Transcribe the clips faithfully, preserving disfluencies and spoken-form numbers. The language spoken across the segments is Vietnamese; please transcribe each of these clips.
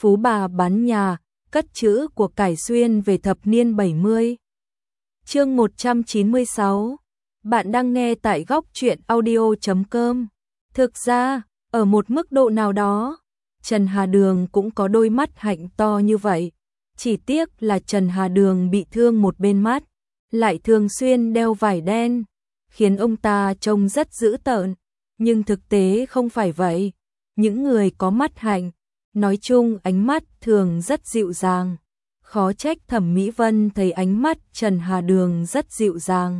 Phú bà bán nhà, cất trữ của cải xuyên về thập niên bảy mươi. Chương một trăm chín mươi sáu. Bạn đang nghe tại góc truyện audio chấm com. Thực ra, ở một mức độ nào đó, Trần Hà Đường cũng có đôi mắt hạnh to như vậy. Chỉ tiếc là Trần Hà Đường bị thương một bên mắt, lại thường xuyên đeo vải đen, khiến ông ta trông rất dữ tợn. Nhưng thực tế không phải vậy. Những người có mắt hạnh, nói chung ánh mắt thường rất dịu dàng. Khó trách Thẩm Mỹ Vân thấy ánh mắt Trần Hà Đường rất dịu dàng.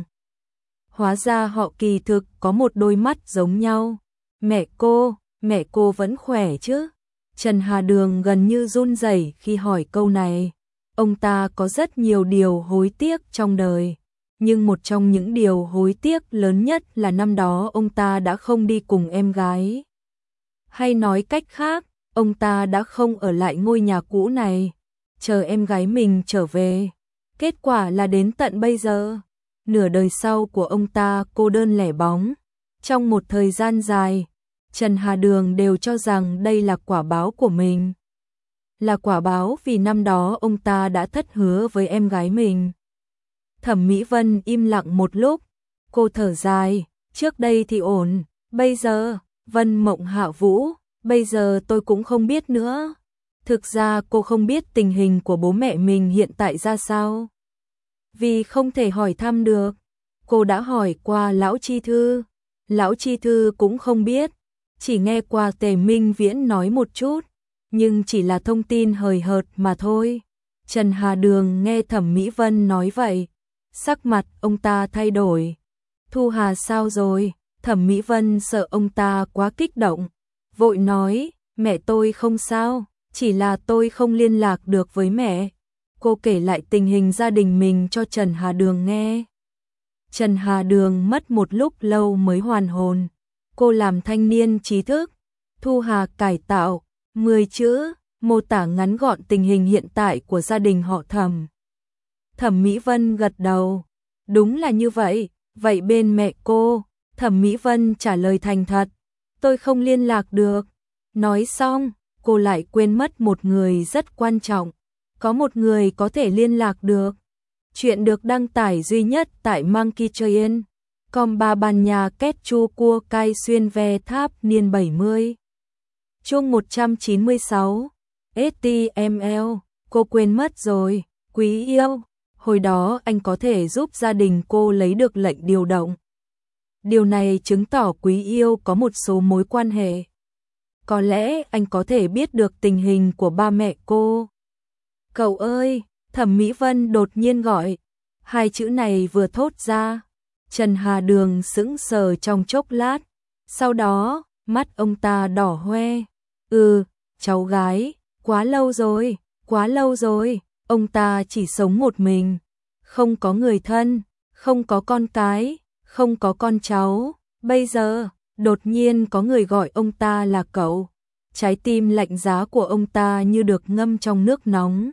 Hóa ra họ kỳ thực có một đôi mắt giống nhau. Mẹ cô, mẹ cô vẫn khỏe chứ? Trần Hà Đường gần như run rẩy khi hỏi câu này. Ông ta có rất nhiều điều hối tiếc trong đời. Nhưng một trong những điều hối tiếc lớn nhất là năm đó ông ta đã không đi cùng em gái. Hay nói cách khác, ông ta đã không ở lại ngôi nhà cũ này, chờ em gái mình trở về. Kết quả là đến tận bây giờ, nửa đời sau của ông ta cô đơn lẻ bóng. Trong một thời gian dài, Trần Hà Đường đều cho rằng đây là quả báo của mình. Là quả báo vì năm đó ông ta đã thất hứa với em gái mình. Thẩm Mỹ Vân im lặng một lúc, cô thở dài, trước đây thì ổn, bây giờ, Vân Mộng Hạ Vũ, bây giờ tôi cũng không biết nữa. Thực ra cô không biết tình hình của bố mẹ mình hiện tại ra sao. Vì không thể hỏi thăm được, cô đã hỏi qua Lão Chi Thư. Lão Chi Thư cũng không biết, chỉ nghe qua Tề Minh Viễn nói một chút, nhưng chỉ là thông tin hời hợt mà thôi. Trần Hà Đường nghe Thẩm Mỹ Vân nói vậy, sắc mặt ông ta thay đổi. Thu Hà sao rồi? Thẩm Mỹ Vân sợ ông ta quá kích động, vội nói, mẹ tôi không sao, chỉ là tôi không liên lạc được với mẹ. Cô kể lại tình hình gia đình mình cho Trần Hà Đường nghe. Trần Hà Đường mất một lúc lâu mới hoàn hồn. Cô làm thanh niên trí thức, Thu Hà cải tạo, mười chữ, mô tả ngắn gọn tình hình hiện tại của gia đình họ Thẩm. Thẩm Mỹ Vân gật đầu, đúng là như vậy, vậy bên mẹ cô? Thẩm Mỹ Vân trả lời thành thật, tôi không liên lạc được. Nói xong, cô lại quên mất một người rất quan trọng. Có một người có thể liên lạc được. Chuyện được đăng tải duy nhất tại Monkey Train. Com ba bàn nhà kết chu cua cai xuyên ve tháp niên bảy mươi. Chương một trăm chín mươi sáu. ét tê em lờ, cô quên mất rồi, quý yêu. Hồi đó anh có thể giúp gia đình cô lấy được lệnh điều động. Điều này chứng tỏ quý yêu có một số mối quan hệ. Có lẽ anh có thể biết được tình hình của ba mẹ cô. Cậu ơi, Thẩm Mỹ Vân đột nhiên gọi. Hai chữ này vừa thốt ra, Trần Hà Đường sững sờ trong chốc lát. Sau đó, mắt ông ta đỏ hoe. Ừ, cháu gái, quá lâu rồi, quá lâu rồi. Ông ta chỉ sống một mình, không có người thân, không có con cái, không có con cháu. Bây giờ, đột nhiên có người gọi ông ta là cậu. Trái tim lạnh giá của ông ta như được ngâm trong nước nóng.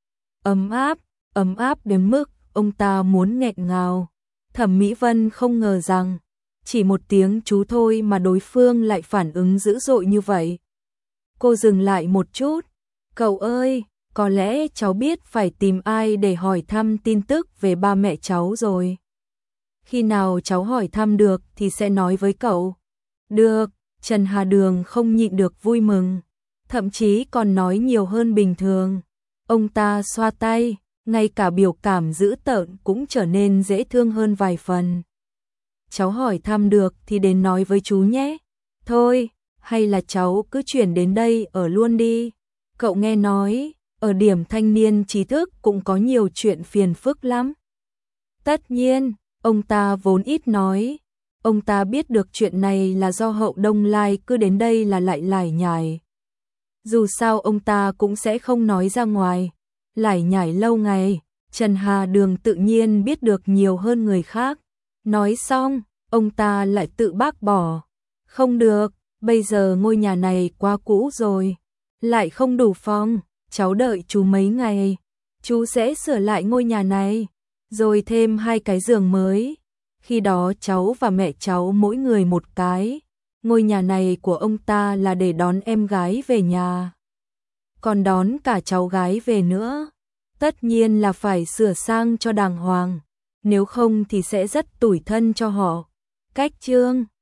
Ấm áp, ấm áp đến mức ông ta muốn nghẹn ngào. Thẩm Mỹ Vân không ngờ rằng, chỉ một tiếng chú thôi mà đối phương lại phản ứng dữ dội như vậy. Cô dừng lại một chút. Cậu ơi, có lẽ cháu biết phải tìm ai để hỏi thăm tin tức về ba mẹ cháu rồi. Khi nào cháu hỏi thăm được thì sẽ nói với cậu. Được, Trần Hà Đường không nhịn được vui mừng, thậm chí còn nói nhiều hơn bình thường. Ông ta xoa tay, ngay cả biểu cảm dữ tợn cũng trở nên dễ thương hơn vài phần. Cháu hỏi thăm được thì đến nói với chú nhé. Thôi, hay là cháu cứ chuyển đến đây ở luôn đi. Cậu nghe nói, ở điểm thanh niên trí thức cũng có nhiều chuyện phiền phức lắm. Tất nhiên, ông ta vốn ít nói. Ông ta biết được chuyện này là do Hậu Đông Lai cứ đến đây là lại lải nhải. Dù sao ông ta cũng sẽ không nói ra ngoài. Lải nhải lâu ngày, Trần Hà Đường tự nhiên biết được nhiều hơn người khác. Nói xong, ông ta lại tự bác bỏ. Không được, bây giờ ngôi nhà này quá cũ rồi. Lại không đủ phòng, cháu đợi chú mấy ngày. Chú sẽ sửa lại ngôi nhà này, rồi thêm hai cái giường mới. Khi đó cháu và mẹ cháu mỗi người một cái. Ngôi nhà này của ông ta là để đón em gái về nhà. còn đón cả cháu gái về nữa. Tất nhiên là phải sửa sang cho đàng hoàng, nếu không thì sẽ rất tủi thân cho họ. Cách chương